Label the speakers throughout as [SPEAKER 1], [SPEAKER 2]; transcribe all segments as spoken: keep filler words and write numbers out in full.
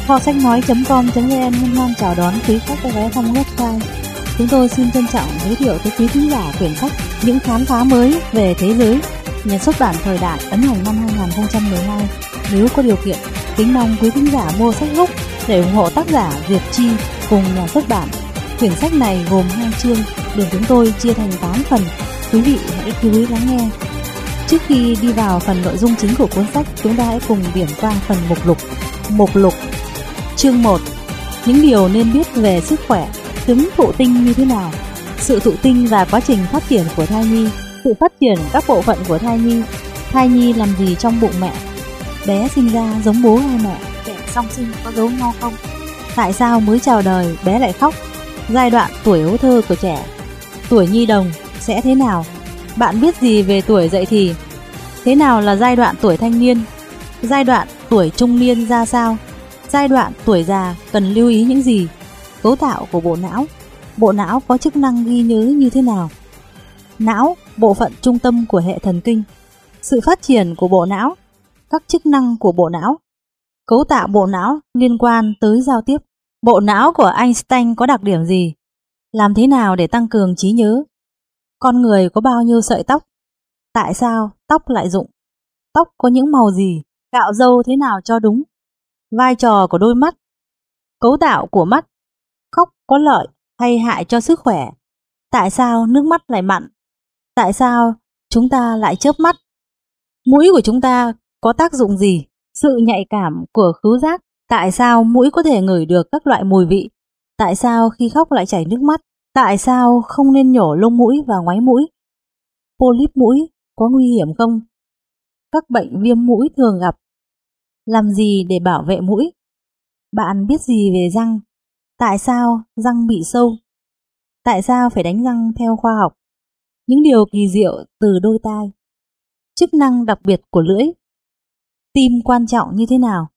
[SPEAKER 1] kho sách nói chấm com chấm vn hân hoan chào đón quý khách đã ghé thăm website. Chúng tôi xin trân trọng giới thiệu tới quý thính giả quyển sách Những khám phá mới về thế giới, nhà xuất bản Thời Đại, ấn hành năm hai không một hai. Nếu có điều kiện, kính mong quý thính giả mua sách gốc để ủng hộ tác giả Diệp Chi cùng nhà xuất bản. Quyển sách này gồm hai chương, được chúng tôi chia thành tám phần. Quý vị hãy chú ý lắng nghe. Trước khi đi vào phần nội dung chính của cuốn sách, chúng ta hãy cùng điểm qua phần mục lục. Mục lục. Chương một. Những điều nên biết về sức khỏe. Trứng thụ tinh như thế nào? Sự thụ tinh và quá trình phát triển của thai nhi. Sự phát triển các bộ phận của thai nhi. Thai nhi làm gì trong bụng mẹ? Bé sinh ra giống bố hay mẹ? Kẻ song sinh có giống nhau không? Tại sao mới chào đời bé lại khóc? Giai đoạn tuổi ấu thơ của trẻ. Tuổi nhi đồng sẽ thế nào? Bạn biết gì về tuổi dậy thì? Thế nào là giai đoạn tuổi thanh niên? Giai đoạn tuổi trung niên ra sao? Giai đoạn tuổi già cần lưu ý những gì? Cấu tạo của bộ não. Bộ não có chức năng ghi nhớ như thế nào? Não, bộ phận trung tâm của hệ thần kinh. Sự phát triển của bộ não. Các chức năng của bộ não. Cấu tạo bộ não liên quan tới giao tiếp. Bộ não của Einstein có đặc điểm gì? Làm thế nào để tăng cường trí nhớ? Con người có bao nhiêu sợi tóc? Tại sao tóc lại rụng? Tóc có những màu gì? Cạo râu thế nào cho đúng? Vai trò của đôi mắt. Cấu tạo của mắt. Khóc có lợi hay hại cho sức khỏe? Tại sao nước mắt lại mặn? Tại sao chúng ta lại chớp mắt? Mũi của chúng ta có tác dụng gì? Sự nhạy cảm của khứu giác. Tại sao mũi có thể ngửi được các loại mùi vị? Tại sao khi khóc lại chảy nước mắt? Tại sao không nên nhổ lông mũi và ngoáy mũi? Polyp mũi có nguy hiểm không? Các bệnh viêm mũi thường gặp. Làm gì để bảo vệ mũi? Bạn biết gì về răng? Tại sao răng bị sâu? Tại sao phải đánh răng theo khoa học? Những điều kỳ diệu từ đôi tai. Chức năng đặc biệt của lưỡi. Tim quan trọng như thế nào?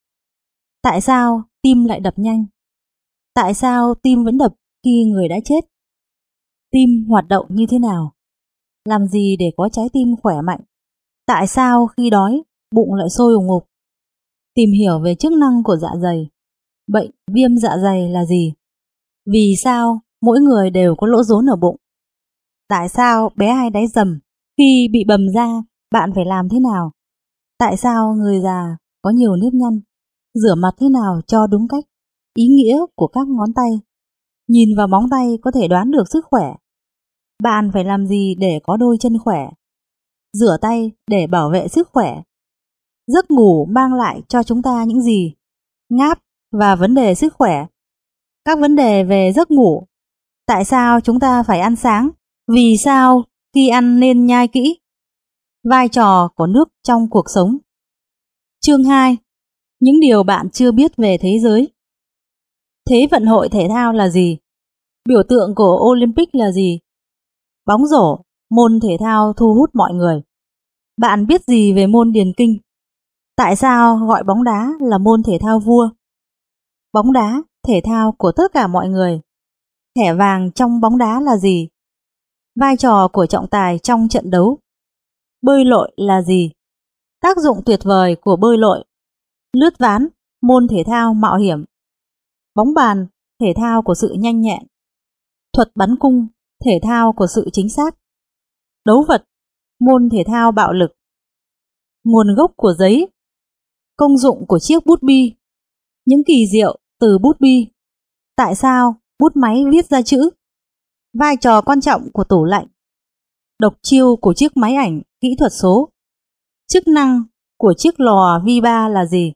[SPEAKER 1] Tại sao tim lại đập nhanh? Tại sao tim vẫn đập khi người đã chết? Tim hoạt động như thế nào? Làm gì để có trái tim khỏe mạnh? Tại sao khi đói, bụng lại sôi ủng ục? Tìm hiểu về chức năng của dạ dày. Bệnh viêm dạ dày là gì? Vì sao mỗi người đều có lỗ rốn ở bụng? Tại sao bé hay đáy dầm? Khi bị bầm da, bạn phải làm thế nào? Tại sao người già có nhiều nếp nhăn? Rửa mặt thế nào cho đúng cách? Ý nghĩa của các ngón tay. Nhìn vào móng tay có thể đoán được sức khỏe. Bạn phải làm gì để có đôi chân khỏe? Rửa tay để bảo vệ sức khỏe. Giấc ngủ mang lại cho chúng ta những gì? Ngáp và vấn đề sức khỏe. Các vấn đề về giấc ngủ. Tại sao chúng ta phải ăn sáng? Vì sao khi ăn nên nhai kỹ? Vai trò của nước trong cuộc sống. Chương hai. Những điều bạn chưa biết về thế giới. Thế vận hội thể thao là gì? Biểu tượng của Olympic là gì? Bóng rổ, môn thể thao thu hút mọi người. Bạn biết gì về môn điền kinh? Tại sao gọi bóng đá là môn thể thao vua? Bóng đá, thể thao của tất cả mọi người. Thẻ vàng trong bóng đá là gì? Vai trò của trọng tài trong trận đấu. Bơi lội là gì? Tác dụng tuyệt vời của bơi lội. Lướt ván, môn thể thao mạo hiểm. Bóng bàn, thể thao của sự nhanh nhẹn. Thuật bắn cung, thể thao của sự chính xác. Đấu vật, môn thể thao bạo lực. Nguồn gốc của giấy. Công dụng của chiếc bút bi. Những kỳ diệu từ bút bi. Tại sao bút máy viết ra chữ? Vai trò quan trọng của tủ lạnh. Độc chiêu của chiếc máy ảnh kỹ thuật số. Chức năng của chiếc lò vi ba là gì?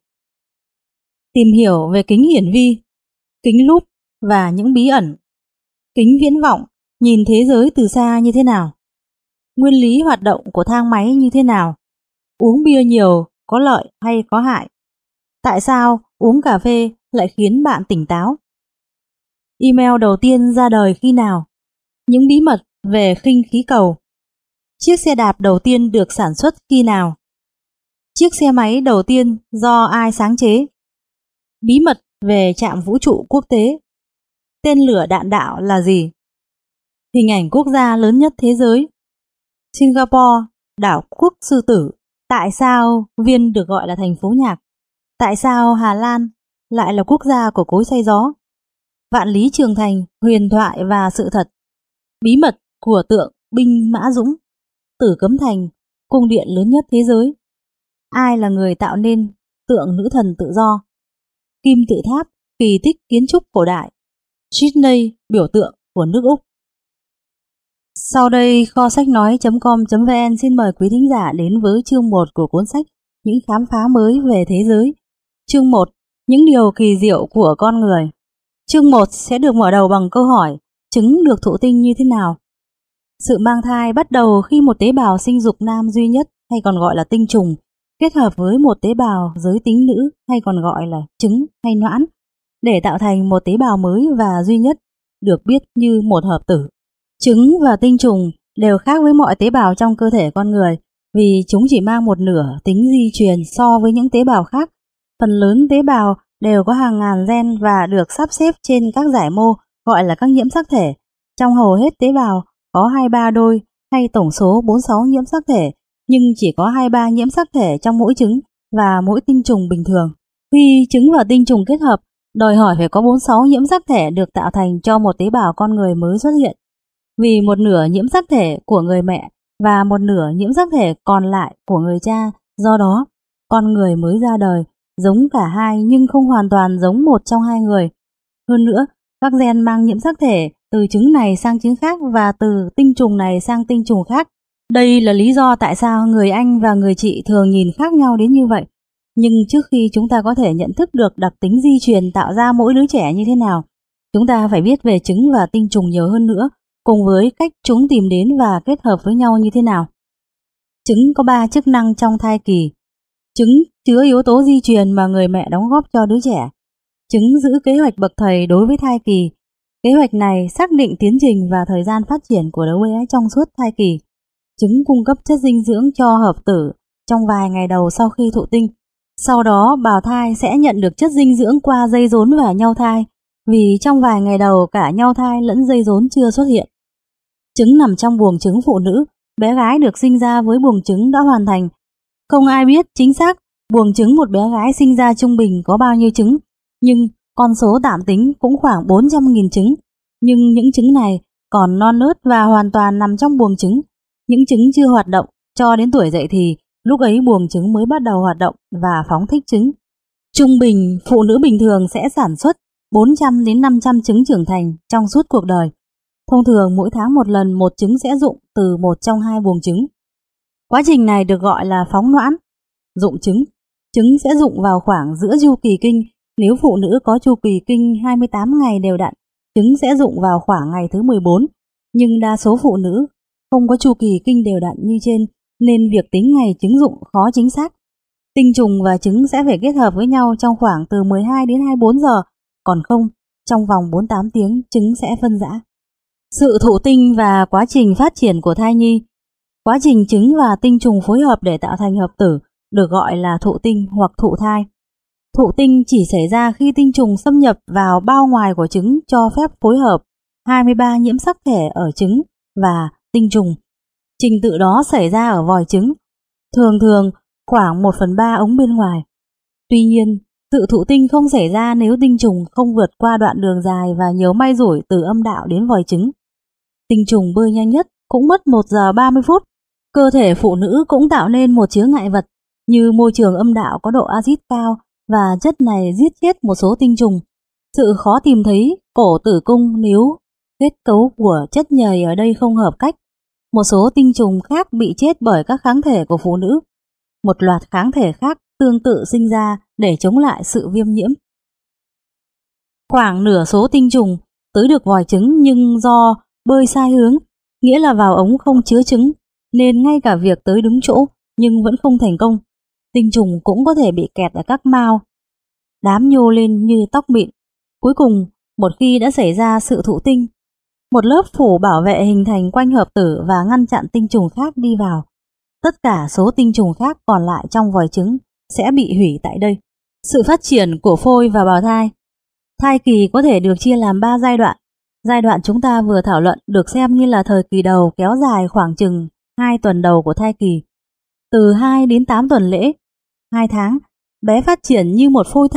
[SPEAKER 1] Tìm hiểu về kính hiển vi, kính lúp và những bí ẩn. Kính viễn vọng nhìn thế giới từ xa như thế nào? Nguyên lý hoạt động của thang máy như thế nào? Uống bia nhiều có lợi hay có hại? Tại sao uống cà phê lại khiến bạn tỉnh táo? Email đầu tiên ra đời khi nào? Những bí mật về khinh khí cầu. Chiếc xe đạp đầu tiên được sản xuất khi nào? Chiếc xe máy đầu tiên do ai sáng chế? Bí mật về trạm vũ trụ quốc tế. Tên lửa đạn đạo là gì? Hình ảnh quốc gia lớn nhất thế giới. Singapore, đảo quốc sư tử. Tại sao Viên được gọi là thành phố nhạc? Tại sao Hà Lan lại là quốc gia của cối xay gió. Vạn lý trường thành, huyền thoại và sự thật. Bí mật của tượng binh Mã Dũng. Tử Cấm Thành, cung điện lớn nhất thế giới. Ai là người tạo nên tượng nữ thần tự do? Kim tự tháp, kỳ tích kiến trúc cổ đại. Sydney, biểu tượng của nước Úc. Sau đây kho sách nói chấm com chấm vn xin mời quý thính giả đến với chương một của cuốn sách Những khám phá mới về thế giới. Chương một, những điều kỳ diệu của con người. Chương một sẽ được mở đầu bằng câu hỏi: trứng được thụ tinh như thế nào? Sự mang thai bắt đầu khi một tế bào sinh dục nam duy nhất, hay còn gọi là tinh trùng, kết hợp với một tế bào giới tính nữ, hay còn gọi là trứng hay noãn, để tạo thành một tế bào mới và duy nhất, được biết như một hợp tử. Trứng và tinh trùng đều khác với mọi tế bào trong cơ thể con người, vì chúng chỉ mang một nửa tính di truyền so với những tế bào khác. Phần lớn tế bào đều có hàng ngàn gen và được sắp xếp trên các giải mô gọi là các nhiễm sắc thể. Trong hầu hết tế bào có hai mươi ba đôi hay tổng số bốn mươi sáu nhiễm sắc thể, nhưng chỉ có hai mươi ba nhiễm sắc thể trong mỗi trứng và mỗi tinh trùng bình thường. Khi trứng và tinh trùng kết hợp, đòi hỏi phải có bốn mươi sáu nhiễm sắc thể được tạo thành cho một tế bào con người mới xuất hiện. Vì một nửa nhiễm sắc thể của người mẹ và một nửa nhiễm sắc thể còn lại của người cha, do đó con người mới ra đời giống cả hai nhưng không hoàn toàn giống một trong hai người. Hơn nữa, các gen mang nhiễm sắc thể từ trứng này sang trứng khác và từ tinh trùng này sang tinh trùng khác. Đây là lý do tại sao người anh và người chị thường nhìn khác nhau đến như vậy. Nhưng trước khi chúng ta có thể nhận thức được đặc tính di truyền tạo ra mỗi đứa trẻ như thế nào, chúng ta phải biết về trứng và tinh trùng nhiều hơn nữa, cùng với cách chúng tìm đến và kết hợp với nhau như thế nào. Trứng có ba chức năng trong thai kỳ. Trứng chứa yếu tố di truyền mà người mẹ đóng góp cho đứa trẻ. Trứng giữ kế hoạch bậc thầy đối với thai kỳ. Kế hoạch này xác định tiến trình và thời gian phát triển của đứa bé trong suốt thai kỳ. Trứng cung cấp chất dinh dưỡng cho hợp tử trong vài ngày đầu sau khi thụ tinh. Sau đó bào thai sẽ nhận được chất dinh dưỡng qua dây rốn và nhau thai, vì trong vài ngày đầu cả nhau thai lẫn dây rốn chưa xuất hiện. Trứng nằm trong buồng trứng phụ nữ, bé gái được sinh ra với buồng trứng đã hoàn thành. Không ai biết chính xác buồng trứng một bé gái sinh ra trung bình có bao nhiêu trứng, nhưng con số tạm tính cũng khoảng bốn trăm nghìn trứng. Nhưng những trứng này còn non nớt và hoàn toàn nằm trong buồng trứng. Những trứng chưa hoạt động cho đến tuổi dậy thì, lúc ấy buồng trứng mới bắt đầu hoạt động và phóng thích trứng. Trung bình, phụ nữ bình thường sẽ sản xuất bốn trăm đến năm trăm trứng trưởng thành trong suốt cuộc đời. Thông thường mỗi tháng một lần một trứng sẽ rụng từ một trong hai buồng trứng. Quá trình này được gọi là phóng noãn. Rụng trứng. Trứng sẽ rụng vào khoảng giữa chu kỳ kinh. Nếu phụ nữ có chu kỳ kinh hai mươi tám ngày đều đặn, trứng sẽ rụng vào khoảng ngày thứ mười bốn. Nhưng đa số phụ nữ không có chu kỳ kinh đều đặn như trên, nên việc tính ngày trứng rụng khó chính xác. Tinh trùng và trứng sẽ phải kết hợp với nhau trong khoảng từ mười hai đến hai mươi bốn giờ, còn không, trong vòng bốn mươi tám tiếng trứng sẽ phân rã. Sự thụ tinh và quá trình phát triển của thai nhi. Quá trình trứng và tinh trùng phối hợp để tạo thành hợp tử được gọi là thụ tinh hoặc thụ thai. Thụ tinh chỉ xảy ra khi tinh trùng xâm nhập vào bao ngoài của trứng cho phép phối hợp hai mươi ba nhiễm sắc thể ở trứng và tinh trùng. Trình tự đó xảy ra ở vòi trứng, thường thường khoảng một phần ba ống bên ngoài. Tuy nhiên, sự thụ tinh không xảy ra nếu tinh trùng không vượt qua đoạn đường dài và nhiều may rủi từ âm đạo đến vòi trứng. Tinh trùng bơi nhanh nhất cũng mất một giờ ba mươi phút. Cơ thể phụ nữ cũng tạo nên một chướng ngại vật như môi trường âm đạo có độ axit cao và chất này giết chết một số tinh trùng. Sự khó tìm thấy cổ tử cung nếu kết cấu của chất nhầy ở đây không hợp cách. Một số tinh trùng khác bị chết bởi các kháng thể của phụ nữ. Một loạt kháng thể khác tương tự sinh ra để chống lại sự viêm nhiễm. Khoảng nửa số tinh trùng tới được vòi trứng nhưng do bơi sai hướng, nghĩa là vào ống không chứa trứng, nên ngay cả việc tới đúng chỗ nhưng vẫn không thành công. Tinh trùng cũng có thể bị kẹt ở các mao, đám nhô lên như tóc mịn. Cuối cùng, một khi đã xảy ra sự thụ tinh, một lớp phủ bảo vệ hình thành quanh hợp tử và ngăn chặn tinh trùng khác đi vào. Tất cả số tinh trùng khác còn lại trong vòi trứng sẽ bị hủy tại đây. Sự phát triển của phôi và bào thai. Thai kỳ có thể được chia làm ba giai đoạn. Giai đoạn chúng ta vừa thảo luận được xem như là thời kỳ đầu, kéo dài khoảng chừng hai tuần đầu của thai kỳ. Từ hai đến tám tuần lễ, hai tháng, bé phát triển như một phôi thai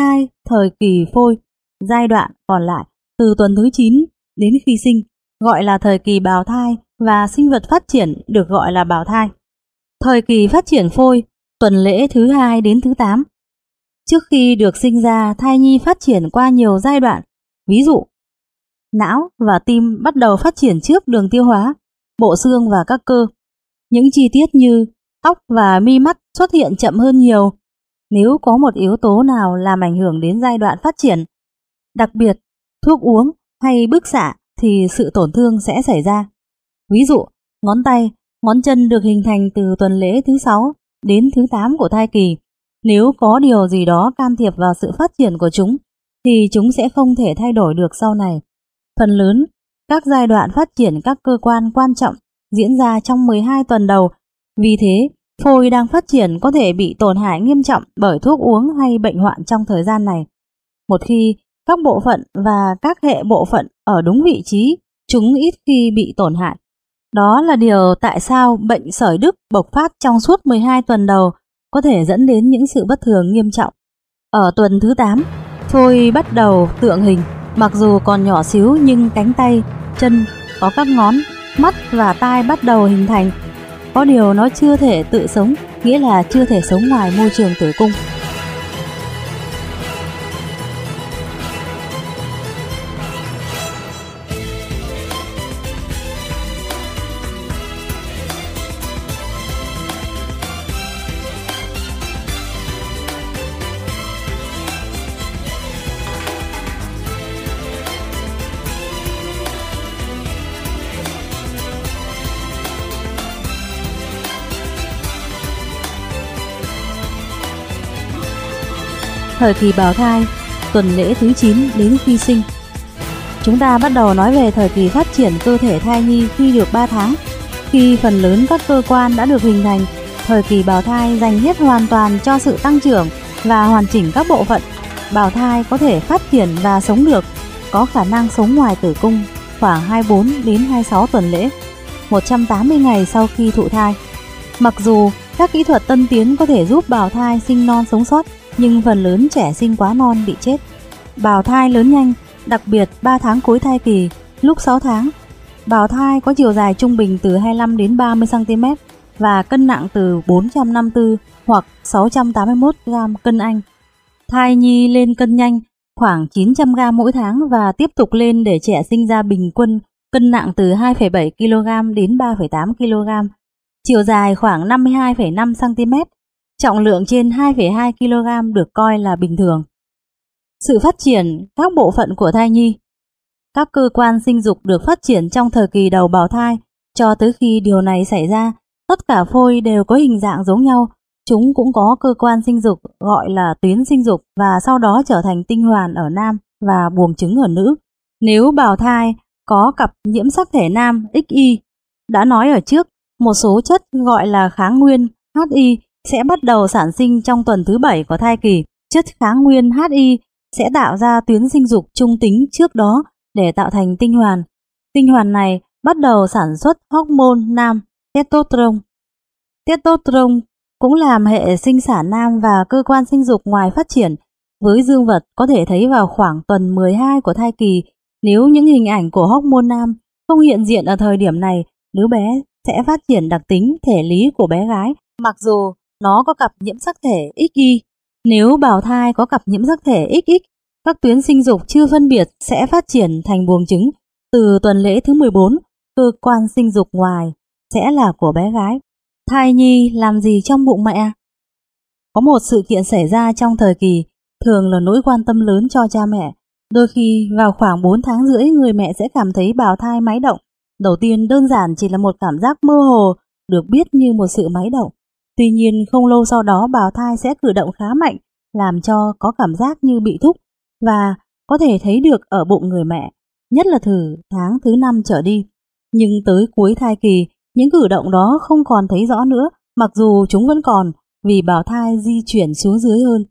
[SPEAKER 1] thời kỳ phôi. Giai đoạn còn lại từ tuần thứ chín đến khi sinh gọi là thời kỳ bào thai và sinh vật phát triển được gọi là bào thai. Thời kỳ phát triển phôi, tuần lễ thứ hai đến thứ tám. Trước khi được sinh ra, thai nhi phát triển qua nhiều giai đoạn. Ví dụ, não và tim bắt đầu phát triển trước đường tiêu hóa, bộ xương và các cơ. Những chi tiết như tóc và mi mắt xuất hiện chậm hơn nhiều nếu có một yếu tố nào làm ảnh hưởng đến giai đoạn phát triển. Đặc biệt, thuốc uống hay bức xạ thì sự tổn thương sẽ xảy ra. Ví dụ, ngón tay, ngón chân được hình thành từ tuần lễ thứ sáu đến thứ tám của thai kỳ. Nếu có điều gì đó can thiệp vào sự phát triển của chúng, thì chúng sẽ không thể thay đổi được sau này. Phần lớn, các giai đoạn phát triển các cơ quan quan trọng diễn ra trong mười hai tuần đầu. Vì thế, phôi đang phát triển có thể bị tổn hại nghiêm trọng bởi thuốc uống hay bệnh hoạn trong thời gian này. Một khi các bộ phận và các hệ bộ phận ở đúng vị trí, chúng ít khi bị tổn hại. Đó là điều tại sao bệnh sởi Đức bộc phát trong suốt mười hai tuần đầu có thể dẫn đến những sự bất thường nghiêm trọng. Ở tuần thứ tám, phôi bắt đầu tượng hình, mặc dù còn nhỏ xíu nhưng cánh tay, chân, có các ngón, mắt và tai bắt đầu hình thành. Có điều nó chưa thể tự sống, nghĩa là chưa thể sống ngoài môi trường tử cung. Thời kỳ bào thai, tuần lễ thứ chín đến khi sinh. Chúng ta bắt đầu nói về thời kỳ phát triển cơ thể thai nhi khi được ba tháng. Khi phần lớn các cơ quan đã được hình thành, thời kỳ bào thai dành hết hoàn toàn cho sự tăng trưởng và hoàn chỉnh các bộ phận. Bào thai có thể phát triển và sống được, có khả năng sống ngoài tử cung khoảng hai mươi bốn đến hai mươi sáu tuần lễ, một trăm tám mươi ngày sau khi thụ thai. Mặc dù các kỹ thuật tân tiến có thể giúp bào thai sinh non sống sót, nhưng phần lớn trẻ sinh quá non bị chết. Bào thai lớn nhanh, đặc biệt ba tháng cuối thai kỳ, lúc sáu tháng. Bào thai có chiều dài trung bình từ hai mươi lăm đến ba mươi xăng ti mét và cân nặng từ bốn trăm năm mươi tư hoặc sáu trăm tám mươi mốt gam cân Anh. Thai nhi lên cân nhanh, khoảng chín trăm gam mỗi tháng và tiếp tục lên để trẻ sinh ra bình quân cân nặng từ hai phẩy bảy ki lô gam đến ba phẩy tám ki lô gam. Chiều dài khoảng năm mươi hai phẩy năm xăng ti mét, trọng lượng trên hai phẩy hai ki lô gam được coi là bình thường. Sự phát triển các bộ phận của thai nhi. Các cơ quan sinh dục được phát triển trong thời kỳ đầu bào thai. Cho tới khi điều này xảy ra, tất cả phôi đều có hình dạng giống nhau. Chúng cũng có cơ quan sinh dục gọi là tuyến sinh dục và sau đó trở thành tinh hoàn ở nam và buồng trứng ở nữ. Nếu bào thai có cặp nhiễm sắc thể nam ích i, đã nói ở trước, một số chất gọi là kháng nguyên hát i sẽ bắt đầu sản sinh trong tuần thứ bảy của thai kỳ. Chất kháng nguyên hát i sẽ tạo ra tuyến sinh dục trung tính trước đó để tạo thành tinh hoàn. Tinh hoàn này bắt đầu sản xuất hormone nam testosterone. Testosterone cũng làm hệ sinh sản nam và cơ quan sinh dục ngoài phát triển. Với dương vật có thể thấy vào khoảng tuần mười hai của thai kỳ, nếu những hình ảnh của hormone nam không hiện diện ở thời điểm này, đứa bé sẽ phát triển đặc tính thể lý của bé gái, mặc dù nó có cặp nhiễm sắc thể ích i. Nếu bào thai có cặp nhiễm sắc thể ích ích, các tuyến sinh dục chưa phân biệt sẽ phát triển thành buồng trứng. Từ tuần lễ thứ mười bốn, cơ quan sinh dục ngoài sẽ là của bé gái. Thai nhi làm gì trong bụng mẹ? Có một sự kiện xảy ra trong thời kỳ, thường là nỗi quan tâm lớn cho cha mẹ. Đôi khi vào khoảng bốn tháng rưỡi, người mẹ sẽ cảm thấy bào thai máy động. Đầu tiên đơn giản chỉ là một cảm giác mơ hồ, được biết như một sự máy động. Tuy nhiên không lâu sau đó bào thai sẽ cử động khá mạnh, làm cho có cảm giác như bị thúc và có thể thấy được ở bụng người mẹ, nhất là từ tháng thứ năm trở đi. Nhưng tới cuối thai kỳ, những cử động đó không còn thấy rõ nữa, mặc dù chúng vẫn còn, vì bào thai di chuyển xuống dưới hơn.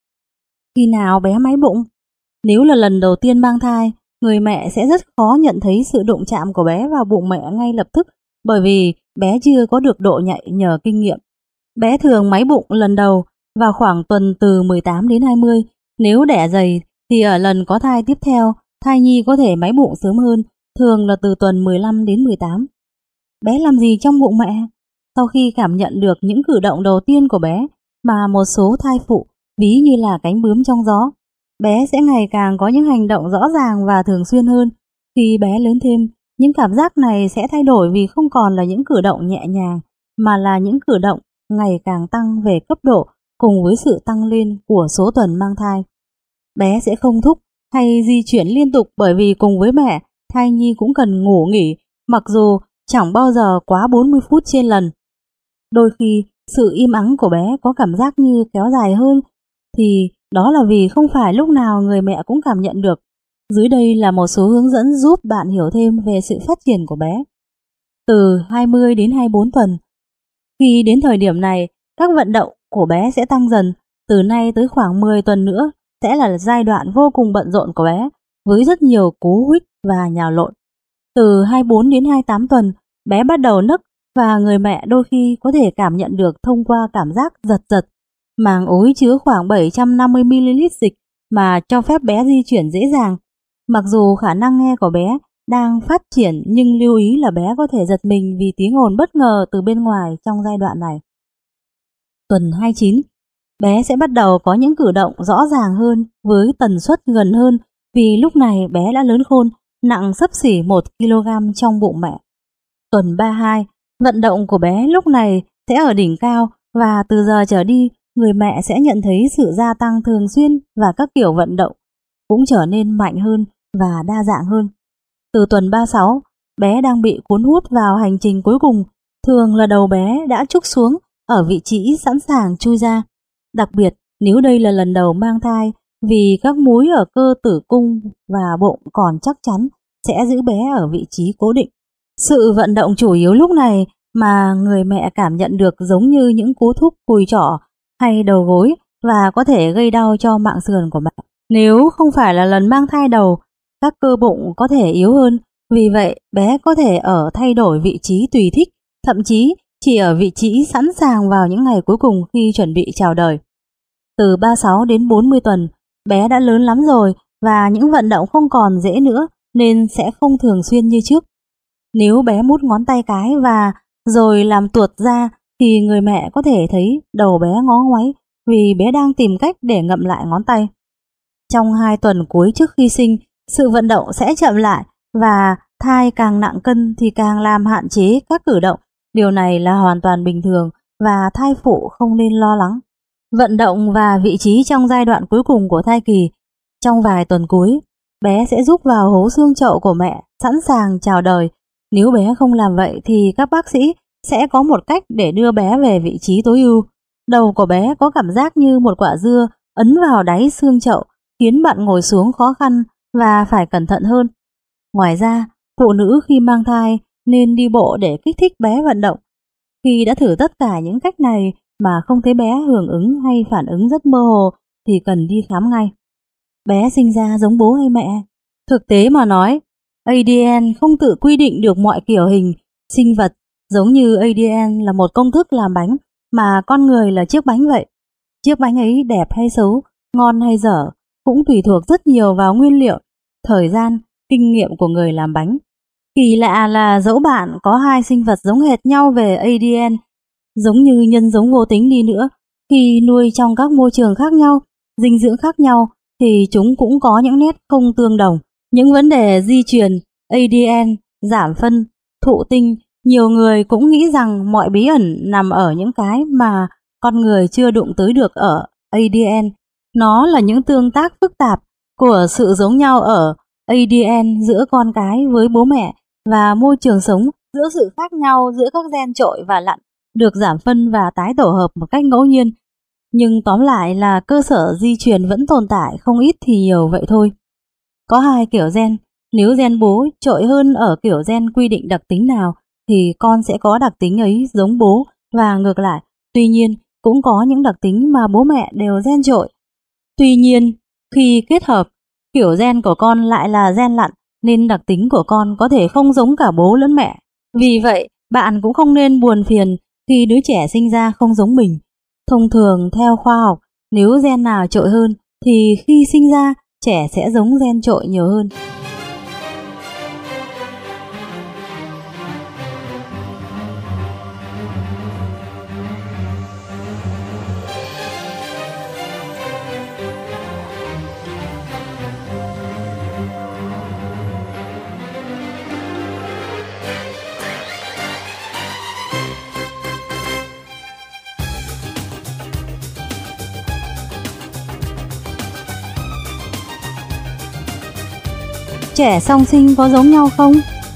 [SPEAKER 1] Khi nào bé máy bụng? Nếu là lần đầu tiên mang thai, người mẹ sẽ rất khó nhận thấy sự đụng chạm của bé vào bụng mẹ ngay lập tức, bởi vì bé chưa có được độ nhạy nhờ kinh nghiệm. Bé thường máy bụng lần đầu vào khoảng tuần từ mười tám đến hai mươi, Nếu đẻ dày thì ở lần có thai tiếp theo, thai nhi có thể máy bụng sớm hơn, thường là từ tuần mười lăm đến mười tám. Bé làm gì trong bụng mẹ? Sau khi cảm nhận được những cử động đầu tiên của bé mà một số thai phụ ví như là cánh bướm trong gió, bé sẽ ngày càng có những hành động rõ ràng và thường xuyên hơn. Khi bé lớn thêm, những cảm giác này sẽ thay đổi vì không còn là những cử động nhẹ nhàng mà là những cử động ngày càng tăng về cấp độ cùng với sự tăng lên của số tuần mang thai. Bé sẽ không thúc hay di chuyển liên tục bởi vì cùng với mẹ, thai nhi cũng cần ngủ nghỉ, mặc dù chẳng bao giờ quá bốn mươi phút trên lần. Đôi khi, sự im ắng của bé có cảm giác như kéo dài hơn, thì đó là vì không phải lúc nào người mẹ cũng cảm nhận được. Dưới đây là một số hướng dẫn giúp bạn hiểu thêm về sự phát triển của bé. Từ hai mươi đến hai mươi bốn tuần. Khi đến thời điểm này, các vận động của bé sẽ tăng dần. Từ nay tới khoảng mười tuần nữa sẽ là giai đoạn vô cùng bận rộn của bé, với rất nhiều cú huých và nhào lộn. Từ hai mươi bốn đến hai mươi tám tuần, bé bắt đầu nấc và người mẹ đôi khi có thể cảm nhận được thông qua cảm giác giật giật. Màng ối chứa khoảng bảy trăm năm mươi mi li lít dịch mà cho phép bé di chuyển dễ dàng. Mặc dù khả năng nghe của bé đang phát triển nhưng lưu ý là bé có thể giật mình vì tiếng ồn bất ngờ từ bên ngoài trong giai đoạn này. Tuần hai mươi chín, bé sẽ bắt đầu có những cử động rõ ràng hơn với tần suất gần hơn vì lúc này bé đã lớn khôn, nặng xấp xỉ một ki lô gam trong bụng mẹ. Tuần ba mươi hai, vận động của bé lúc này sẽ ở đỉnh cao và từ giờ trở đi, người mẹ sẽ nhận thấy sự gia tăng thường xuyên và các kiểu vận động cũng trở nên mạnh hơn và đa dạng hơn. Từ tuần ba mươi sáu, bé đang bị cuốn hút vào hành trình cuối cùng, thường là đầu bé đã trúc xuống ở vị trí sẵn sàng chui ra. Đặc biệt nếu đây là lần đầu mang thai, vì các múi ở cơ tử cung và bụng còn chắc chắn sẽ giữ bé ở vị trí cố định. Sự vận động chủ yếu lúc này mà người mẹ cảm nhận được giống như những cú thúc cùi trỏ hay đầu gối và có thể gây đau cho mạng sườn của mẹ. Nếu không phải là lần mang thai đầu, các cơ bụng có thể yếu hơn, vì vậy bé có thể ở thay đổi vị trí tùy thích, thậm chí chỉ ở vị trí sẵn sàng vào những ngày cuối cùng khi chuẩn bị chào đời. Từ ba mươi sáu đến bốn mươi tuần, bé đã lớn lắm rồi và những vận động không còn dễ nữa nên sẽ không thường xuyên như trước. Nếu bé mút ngón tay cái và rồi làm tuột ra thì người mẹ có thể thấy đầu bé ngó ngoáy vì bé đang tìm cách để ngậm lại ngón tay. Trong hai tuần cuối trước khi sinh, sự vận động sẽ chậm lại và thai càng nặng cân thì càng làm hạn chế các cử động. Điều này là hoàn toàn bình thường và thai phụ không nên lo lắng. Vận động và vị trí trong giai đoạn cuối cùng của thai kỳ. Trong vài tuần cuối, bé sẽ rúc vào hố xương chậu của mẹ, sẵn sàng chào đời. Nếu bé không làm vậy thì các bác sĩ sẽ có một cách để đưa bé về vị trí tối ưu. Đầu của bé có cảm giác như một quả dưa ấn vào đáy xương chậu, khiến bạn ngồi xuống khó khăn và phải cẩn thận hơn. Ngoài ra, phụ nữ khi mang thai nên đi bộ để kích thích bé vận động. Khi đã thử tất cả những cách này mà không thấy bé hưởng ứng hay phản ứng rất mơ hồ thì cần đi khám ngay. Bé sinh ra giống bố hay mẹ? Thực tế mà nói, a đê en không tự quy định được mọi kiểu hình sinh vật, giống như a đê en là một công thức làm bánh mà con người là chiếc bánh vậy. Chiếc bánh ấy đẹp hay xấu, ngon hay dở cũng tùy thuộc rất nhiều vào nguyên liệu, thời gian, kinh nghiệm của người làm bánh. Kỳ lạ là dẫu bạn có hai sinh vật giống hệt nhau về a đê en, giống như nhân giống vô tính đi nữa, khi nuôi trong các môi trường khác nhau, dinh dưỡng khác nhau thì chúng cũng có những nét không tương đồng. Những vấn đề di truyền, a đê en, giảm phân, thụ tinh, nhiều người cũng nghĩ rằng mọi bí ẩn nằm ở những cái mà con người chưa đụng tới được ở a đê en. Nó là những tương tác phức tạp của sự giống nhau ở a đê en giữa con cái với bố mẹ và môi trường sống, giữa sự khác nhau giữa các gen trội và lặn, được giảm phân và tái tổ hợp một cách ngẫu nhiên. Nhưng tóm lại là cơ sở di truyền vẫn tồn tại, không ít thì nhiều vậy thôi. Có hai kiểu gen, nếu gen bố trội hơn ở kiểu gen quy định đặc tính nào thì con sẽ có đặc tính ấy giống bố và ngược lại. Tuy nhiên, cũng có những đặc tính mà bố mẹ đều gen trội. Tuy nhiên, khi kết hợp, kiểu gen của con lại là gen lặn nên đặc tính của con có thể không giống cả bố lẫn mẹ. Vì vậy, bạn cũng không nên buồn phiền khi đứa trẻ sinh ra không giống mình. Thông thường theo khoa học, nếu gen nào trội hơn thì khi sinh ra trẻ sẽ giống gen trội nhiều hơn. Trẻ song sinh có giống nhau không?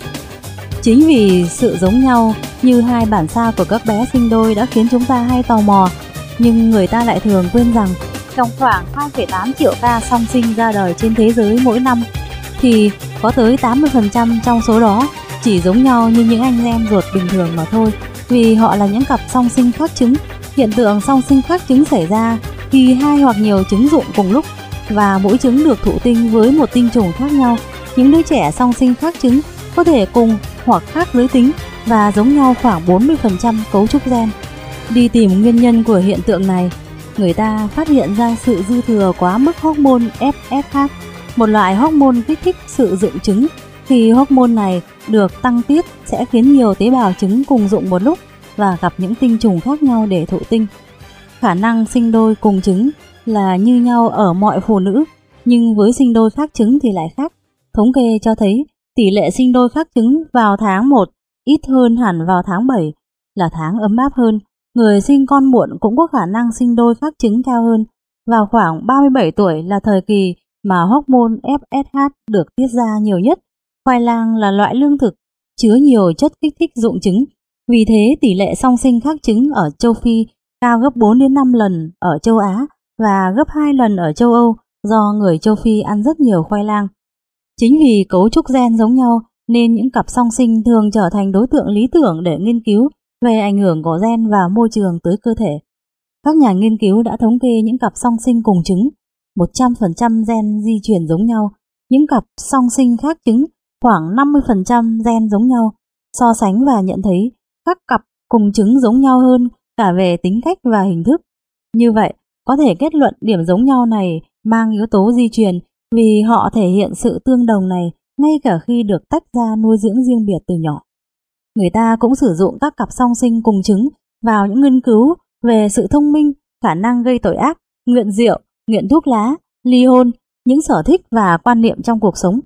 [SPEAKER 1] Chính vì sự giống nhau như hai bản sao của các bé sinh đôi đã khiến chúng ta hay tò mò, nhưng người ta lại thường quên rằng trong khoảng hai phẩy tám triệu ca song sinh ra đời trên thế giới mỗi năm thì có tới tám mươi phần trăm trong số đó chỉ giống nhau như những anh em ruột bình thường mà thôi, vì họ là những cặp song sinh khác trứng. Hiện tượng song sinh khác trứng xảy ra khi hai hoặc nhiều trứng rụng cùng lúc và mỗi trứng được thụ tinh với một tinh trùng khác nhau. Những đứa trẻ song sinh khác trứng có thể cùng hoặc khác giới tính và giống nhau khoảng bốn mươi phần trăm cấu trúc gen. Đi tìm nguyên nhân của hiện tượng này, người ta phát hiện ra sự dư thừa quá mức hormone ép ét hát, một loại hormone kích thích sự dựng trứng. Khi hormone này được tăng tiết sẽ khiến nhiều tế bào trứng cùng rụng một lúc và gặp những tinh trùng khác nhau để thụ tinh. Khả năng sinh đôi cùng trứng là như nhau ở mọi phụ nữ, nhưng với sinh đôi khác trứng thì lại khác. Thống kê cho thấy tỷ lệ sinh đôi khác trứng vào tháng một ít hơn hẳn vào tháng bảy, là tháng ấm áp hơn. Người sinh con muộn cũng có khả năng sinh đôi khác trứng cao hơn. Vào khoảng ba mươi bảy tuổi là thời kỳ mà hormone ép ét hát được tiết ra nhiều nhất. Khoai lang là loại lương thực chứa nhiều chất kích thích dụng trứng. Vì thế tỷ lệ song sinh khác trứng ở châu Phi cao gấp bốn đến năm lần ở châu Á và gấp hai lần ở châu Âu, do người châu Phi ăn rất nhiều khoai lang. Chính vì cấu trúc gen giống nhau nên những cặp song sinh thường trở thành đối tượng lý tưởng để nghiên cứu về ảnh hưởng của gen và môi trường tới cơ thể. Các nhà nghiên cứu đã thống kê những cặp song sinh cùng trứng, một trăm phần trăm gen di truyền giống nhau. Những cặp song sinh khác trứng khoảng năm mươi phần trăm gen giống nhau. So sánh và nhận thấy các cặp cùng trứng giống nhau hơn cả về tính cách và hình thức. Như vậy, có thể kết luận điểm giống nhau này mang yếu tố di truyền, vì họ thể hiện sự tương đồng này ngay cả khi được tách ra nuôi dưỡng riêng biệt từ nhỏ. Người ta cũng sử dụng các cặp song sinh cùng trứng vào những nghiên cứu về sự thông minh, khả năng gây tội ác, nghiện rượu, nghiện thuốc lá, ly hôn, những sở thích và quan niệm trong cuộc sống.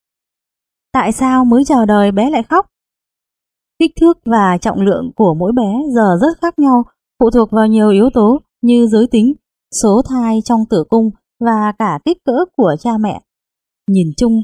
[SPEAKER 1] Tại sao mới chào đời bé lại khóc? Kích thước và trọng lượng của mỗi bé giờ rất khác nhau, phụ thuộc vào nhiều yếu tố như giới tính, số thai trong tử cung và cả kích cỡ của cha mẹ. Nhìn chung,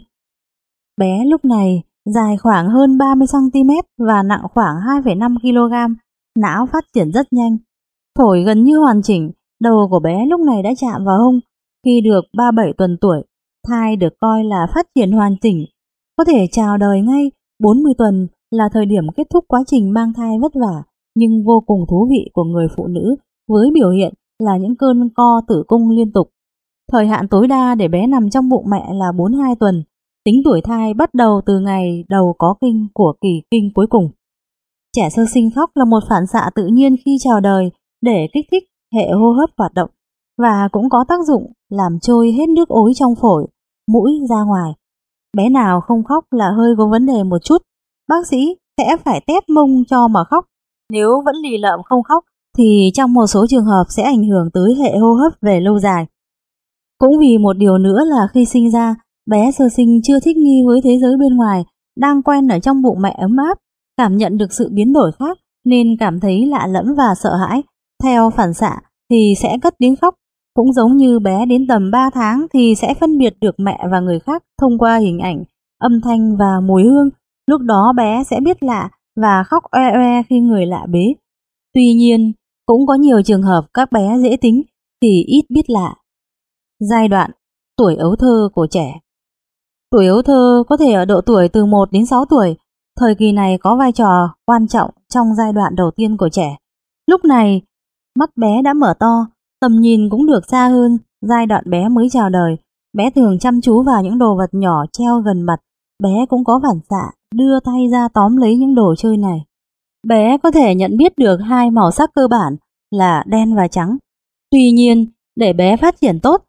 [SPEAKER 1] bé lúc này dài khoảng hơn ba mươi xăng ti mét và nặng khoảng hai phẩy năm ki lô gam, não phát triển rất nhanh, phổi gần như hoàn chỉnh, đầu của bé lúc này đã chạm vào hông. Khi được ba mươi bảy tuần tuổi, thai được coi là phát triển hoàn chỉnh, có thể chào đời ngay. Bốn mươi tuần là thời điểm kết thúc quá trình mang thai vất vả nhưng vô cùng thú vị của người phụ nữ, với biểu hiện là những cơn co tử cung liên tục. Thời hạn tối đa để bé nằm trong bụng mẹ là bốn mươi hai tuần, tính tuổi thai bắt đầu từ ngày đầu có kinh của kỳ kinh cuối cùng. Trẻ sơ sinh khóc là một phản xạ tự nhiên khi chào đời để kích thích hệ hô hấp hoạt động và cũng có tác dụng làm trôi hết nước ối trong phổi, mũi ra ngoài. Bé nào không khóc là hơi có vấn đề một chút, bác sĩ sẽ phải tét mông cho mà khóc. Nếu vẫn lì lợm không khóc thì trong một số trường hợp sẽ ảnh hưởng tới hệ hô hấp về lâu dài. Cũng vì một điều nữa là khi sinh ra, bé sơ sinh chưa thích nghi với thế giới bên ngoài, đang quen ở trong bụng mẹ ấm áp, cảm nhận được sự biến đổi khác nên cảm thấy lạ lẫm và sợ hãi. Theo phản xạ thì sẽ cất tiếng khóc. Cũng giống như bé đến tầm ba tháng thì sẽ phân biệt được mẹ và người khác thông qua hình ảnh, âm thanh và mùi hương. Lúc đó bé sẽ biết lạ và khóc oe oe khi người lạ bế. Tuy nhiên, cũng có nhiều trường hợp các bé dễ tính thì ít biết lạ. Giai đoạn tuổi ấu thơ của trẻ. Tuổi ấu thơ có thể ở độ tuổi từ một đến sáu tuổi. Thời kỳ này có vai trò quan trọng trong giai đoạn đầu tiên của trẻ. Lúc này, mắt bé đã mở to, tầm nhìn cũng được xa hơn. Giai đoạn bé mới chào đời, bé thường chăm chú vào những đồ vật nhỏ treo gần mặt. Bé cũng có phản xạ đưa tay ra tóm lấy những đồ chơi này. Bé có thể nhận biết được hai màu sắc cơ bản là đen và trắng. Tuy nhiên, để bé phát triển tốt,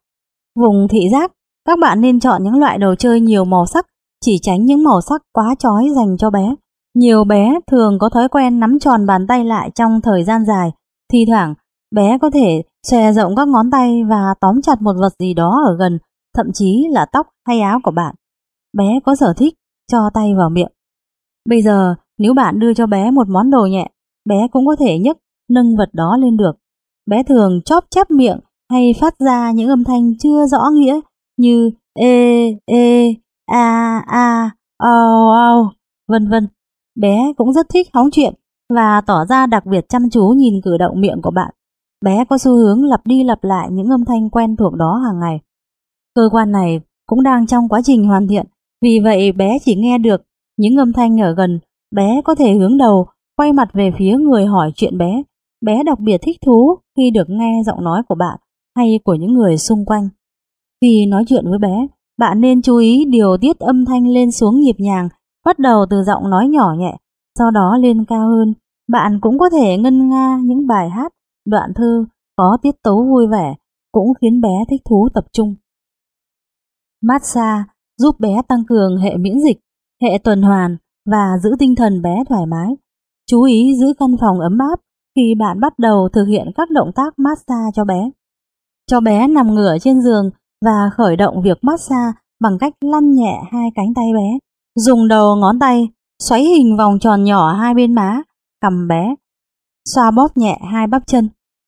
[SPEAKER 1] Vùng thị giác, các bạn nên chọn những loại đồ chơi nhiều màu sắc, chỉ tránh những màu sắc quá chói dành cho bé. Nhiều bé thường có thói quen nắm tròn bàn tay lại trong thời gian dài. Thi thoảng, bé có thể xòe rộng các ngón tay và tóm chặt một vật gì đó ở gần, thậm chí là tóc hay áo của bạn. Bé có sở thích cho tay vào miệng. Bây giờ, nếu bạn đưa cho bé một món đồ nhẹ, bé cũng có thể nhấc, nâng vật đó lên được. Bé thường chóp chép miệng hay phát ra những âm thanh chưa rõ nghĩa như ê, ê, a, a, ao, ao, vân vân. Bé cũng rất thích hóng chuyện và tỏ ra đặc biệt chăm chú nhìn cử động miệng của bạn. Bé có xu hướng lặp đi lặp lại những âm thanh quen thuộc đó hàng ngày. Cơ quan này cũng đang trong quá trình hoàn thiện, vì vậy bé chỉ nghe được những âm thanh ở gần. Bé có thể hướng đầu, quay mặt về phía người hỏi chuyện bé. Bé đặc biệt thích thú khi được nghe giọng nói của bạn hay của những người xung quanh. Khi nói chuyện với bé, bạn nên chú ý điều tiết âm thanh lên xuống nhịp nhàng, bắt đầu từ giọng nói nhỏ nhẹ, sau đó lên cao hơn. Bạn cũng có thể ngân nga những bài hát, đoạn thơ có tiết tấu vui vẻ, cũng khiến bé thích thú tập trung. Massage giúp bé tăng cường hệ miễn dịch, hệ tuần hoàn và giữ tinh thần bé thoải mái. Chú ý giữ căn phòng ấm áp khi bạn bắt đầu thực hiện các động tác massage cho bé. Cho bé nằm ngửa trên giường và khởi động việc massage bằng cách lăn nhẹ hai cánh tay bé. Dùng đầu ngón tay xoáy hình vòng tròn nhỏ hai bên má, cằm bé, xoa bóp nhẹ hai bắp chân.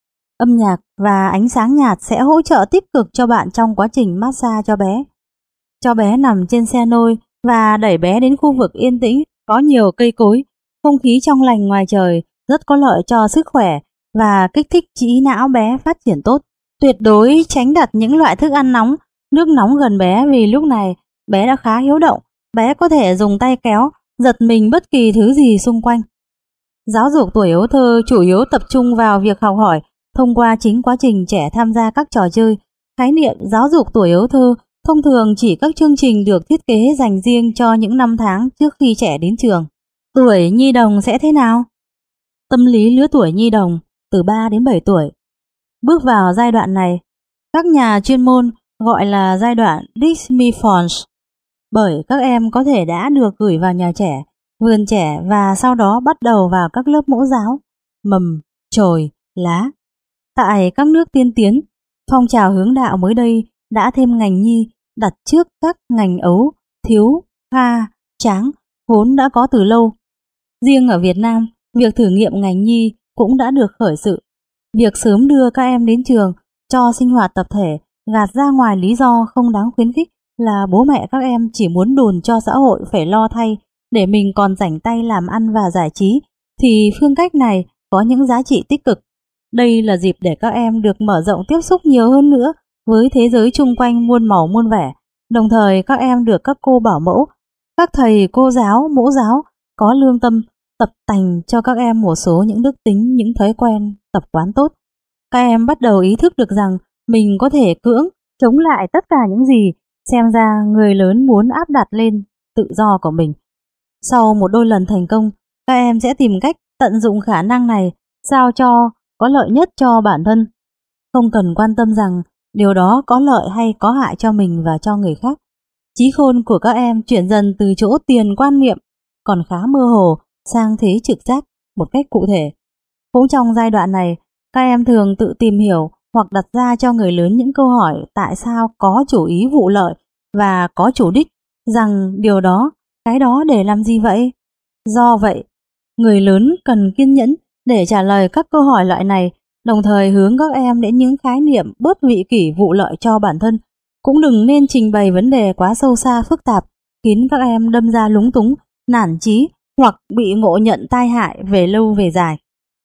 [SPEAKER 1] Âm nhạc và ánh sáng nhạt sẽ hỗ trợ tích cực cho bạn trong quá trình massage cho bé. Cho bé nằm trên xe nôi và đẩy bé đến khu vực yên tĩnh, có nhiều cây cối, không khí trong lành ngoài trời, rất có lợi cho sức khỏe và kích thích trí não bé phát triển tốt. Tuyệt đối tránh đặt những loại thức ăn nóng, nước nóng gần bé vì lúc này bé đã khá hiếu động. Bé có thể dùng tay kéo, giật mình bất kỳ thứ gì xung quanh. Giáo dục tuổi ấu thơ chủ yếu tập trung vào việc học hỏi thông qua chính quá trình trẻ tham gia các trò chơi. Khái niệm giáo dục tuổi ấu thơ thông thường chỉ các chương trình được thiết kế dành riêng cho những năm tháng trước khi trẻ đến trường. Tuổi nhi đồng sẽ thế nào? Tâm lý lứa tuổi nhi đồng từ ba đến bảy tuổi. Bước vào giai đoạn này, các nhà chuyên môn gọi là giai đoạn Dismiphons, bởi các em có thể đã được gửi vào nhà trẻ, vườn trẻ và sau đó bắt đầu vào các lớp mẫu giáo, mầm, chồi, lá. Tại các nước tiên tiến, phong trào hướng đạo mới đây đã thêm ngành nhi đặt trước các ngành ấu, thiếu, kha, tráng vốn đã có từ lâu. Riêng ở Việt Nam, việc thử nghiệm ngành nhi cũng đã được khởi sự. Việc sớm đưa các em đến trường, cho sinh hoạt tập thể, gạt ra ngoài lý do không đáng khuyến khích là bố mẹ các em chỉ muốn đồn cho xã hội phải lo thay để mình còn rảnh tay làm ăn và giải trí, thì phương cách này có những giá trị tích cực. Đây là dịp để các em được mở rộng tiếp xúc nhiều hơn nữa với thế giới chung quanh muôn màu muôn vẻ. Đồng thời các em được các cô bảo mẫu, các thầy cô giáo, mẫu giáo có lương tâm tập tành cho các em một số những đức tính, những thói quen, tập quán tốt. Các em bắt đầu ý thức được rằng mình có thể cưỡng, chống lại tất cả những gì xem ra người lớn muốn áp đặt lên tự do của mình. Sau một đôi lần thành công, các em sẽ tìm cách tận dụng khả năng này sao cho có lợi nhất cho bản thân. Không cần quan tâm rằng điều đó có lợi hay có hại cho mình và cho người khác. Trí khôn của các em chuyển dần từ chỗ tiền quan niệm còn khá mơ hồ sang thế trực giác một cách cụ thể. Cũng trong giai đoạn này, các em thường tự tìm hiểu hoặc đặt ra cho người lớn những câu hỏi tại sao có chủ ý vụ lợi và có chủ đích rằng điều đó, cái đó để làm gì vậy? Do vậy, người lớn cần kiên nhẫn để trả lời các câu hỏi loại này, đồng thời hướng các em đến những khái niệm bớt vị kỷ vụ lợi cho bản thân. Cũng đừng nên trình bày vấn đề quá sâu xa phức tạp, khiến các em đâm ra lúng túng, nản chí hoặc bị ngộ nhận tai hại về lâu về dài.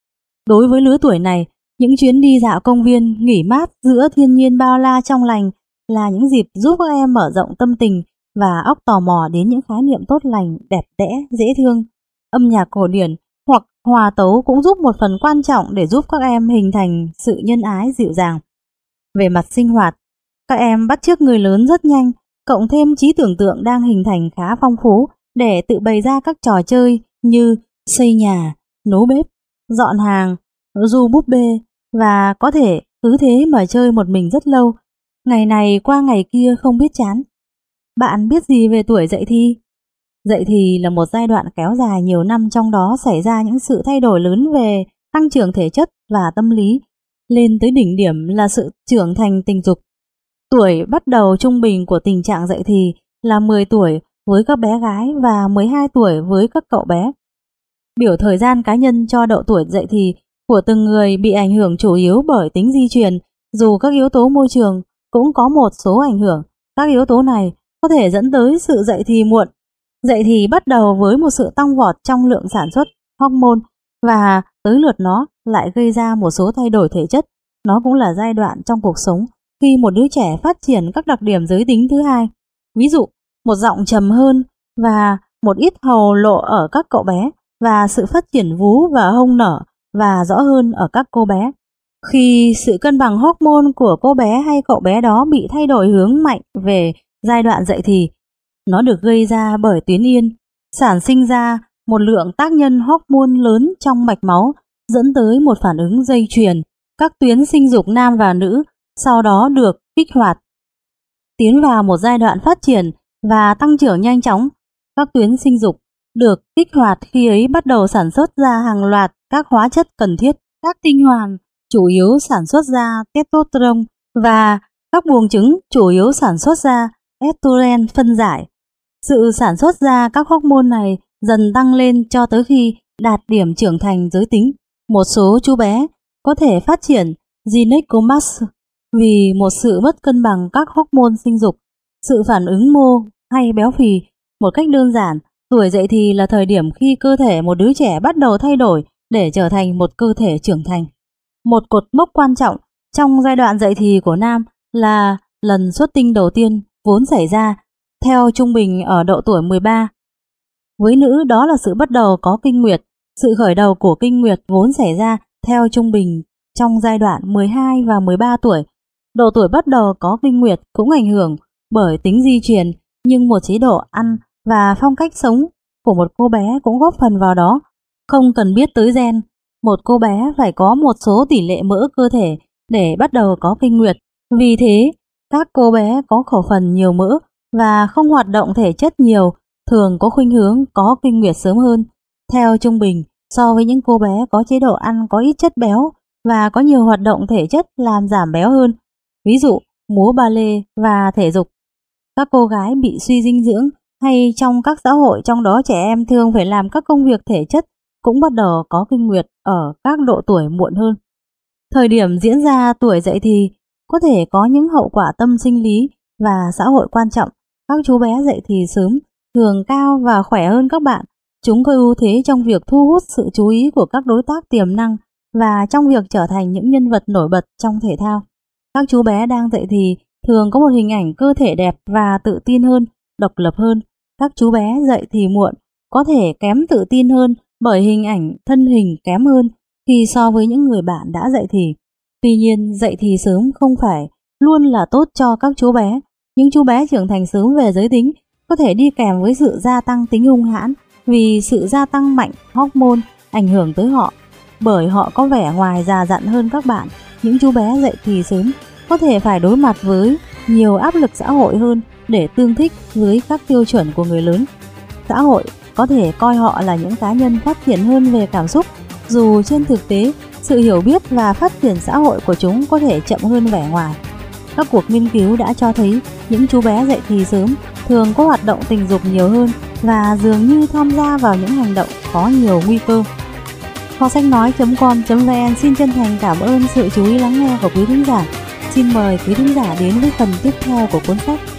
[SPEAKER 1] Đối với lứa tuổi này, những chuyến đi dạo công viên, nghỉ mát giữa thiên nhiên bao la trong lành là những dịp giúp các em mở rộng tâm tình và óc tò mò đến những khái niệm tốt lành, đẹp đẽ, dễ thương. Âm nhạc cổ điển hoặc hòa tấu cũng giúp một phần quan trọng để giúp các em hình thành sự nhân ái dịu dàng. Về mặt sinh hoạt, các em bắt chước người lớn rất nhanh, cộng thêm trí tưởng tượng đang hình thành khá phong phú để tự bày ra các trò chơi như xây nhà, nấu bếp, dọn hàng, du búp bê và có thể cứ thế mà chơi một mình rất lâu. ngày này qua ngày kia không biết chán. Bạn biết gì về tuổi dậy thì? Dậy thì là một giai đoạn kéo dài nhiều năm, trong đó xảy ra những sự thay đổi lớn về tăng trưởng thể chất và tâm lý, lên tới đỉnh điểm là sự trưởng thành tình dục. Tuổi bắt đầu trung bình của tình trạng dậy thì là mười tuổi với các bé gái và mười hai tuổi với các cậu bé. Biểu thời gian cá nhân cho độ tuổi dậy thì của từng người bị ảnh hưởng chủ yếu bởi tính di truyền, dù các yếu tố môi trường cũng có một số ảnh hưởng. Các yếu tố này có thể dẫn tới sự dậy thì muộn. Dậy thì bắt đầu với một sự tăng vọt trong lượng sản xuất hormone và tới lượt nó lại gây ra một số thay đổi thể chất. Nó cũng là giai đoạn trong cuộc sống khi một đứa trẻ phát triển các đặc điểm giới tính thứ hai. Ví dụ, một giọng trầm hơn và một ít hầu lộ ở các cậu bé, và sự phát triển vú và hông nở và rõ hơn ở các cô bé. Khi sự cân bằng hormone của cô bé hay cậu bé đó bị thay đổi hướng mạnh về giai đoạn dậy thì, nó được gây ra bởi tuyến yên sản sinh ra một lượng tác nhân hormone lớn trong mạch máu, dẫn tới một phản ứng dây chuyền. Các tuyến sinh dục nam và nữ sau đó được kích hoạt, tiến vào một giai đoạn phát triển và tăng trưởng nhanh chóng. Các tuyến sinh dục được kích hoạt khi ấy bắt đầu sản xuất ra hàng loạt các hóa chất cần thiết. Các tinh hoàn chủ yếu sản xuất ra testosterone và các buồng trứng chủ yếu sản xuất ra estrogen phân giải. Sự sản xuất ra các hormone này dần tăng lên cho tới khi đạt điểm trưởng thành giới tính. Một số chú bé có thể phát triển gynecomastia vì một sự mất cân bằng các hormone sinh dục, sự phản ứng mô hay béo phì. Một cách đơn giản, tuổi dậy thì là thời điểm khi cơ thể một đứa trẻ bắt đầu thay đổi để trở thành một cơ thể trưởng thành. Một cột mốc quan trọng trong giai đoạn dậy thì của nam là lần xuất tinh đầu tiên, vốn xảy ra theo trung bình ở độ tuổi mười ba. Với nữ, đó là sự bắt đầu có kinh nguyệt. Sự khởi đầu của kinh nguyệt vốn xảy ra theo trung bình trong giai đoạn mười hai và mười ba tuổi. Độ tuổi bắt đầu có kinh nguyệt cũng ảnh hưởng bởi tính di truyền, nhưng một chế độ ăn và phong cách sống của một cô bé cũng góp phần vào đó. Không cần biết tới gen, một cô bé phải có một số tỷ lệ mỡ cơ thể để bắt đầu có kinh nguyệt. Vì thế, các cô bé có khẩu phần nhiều mỡ và không hoạt động thể chất nhiều thường có khuynh hướng có kinh nguyệt sớm hơn, theo trung bình, so với những cô bé có chế độ ăn có ít chất béo và có nhiều hoạt động thể chất làm giảm béo hơn. Ví dụ, múa ballet và thể dục. Các cô gái bị suy dinh dưỡng hay trong các xã hội trong đó trẻ em thường phải làm các công việc thể chất cũng bắt đầu có kinh nguyệt ở các độ tuổi muộn hơn. Thời điểm diễn ra tuổi dậy thì có thể có những hậu quả tâm sinh lý và xã hội quan trọng. Các chú bé dậy thì sớm thường cao và khỏe hơn các bạn. Chúng có ưu thế trong việc thu hút sự chú ý của các đối tác tiềm năng và trong việc trở thành những nhân vật nổi bật trong thể thao. Các chú bé đang dậy thì thường có một hình ảnh cơ thể đẹp và tự tin hơn, độc lập hơn. Các chú bé dậy thì muộn có thể kém tự tin hơn bởi hình ảnh thân hình kém hơn khi so với những người bạn đã dậy thì. Tuy nhiên, dậy thì sớm không phải luôn là tốt cho các chú bé. Những chú bé trưởng thành sớm về giới tính có thể đi kèm với sự gia tăng tính hung hãn vì sự gia tăng mạnh hormone ảnh hưởng tới họ, bởi họ có vẻ ngoài già dặn hơn các bạn. Những chú bé dậy thì sớm có thể phải đối mặt với nhiều áp lực xã hội hơn để tương thích với các tiêu chuẩn của người lớn. Xã hội có thể coi họ là những cá nhân phát triển hơn về cảm xúc, dù trên thực tế sự hiểu biết và phát triển xã hội của chúng có thể chậm hơn vẻ ngoài. Các cuộc nghiên cứu đã cho thấy những chú bé dậy thì sớm thường có hoạt động tình dục nhiều hơn và dường như tham gia vào những hành động có nhiều nguy cơ. Kho sách nói chấm com chấm vn xin chân thành cảm ơn sự chú ý lắng nghe của quý thính giả. Xin mời quý thính giả đến với phần tiếp theo của cuốn sách.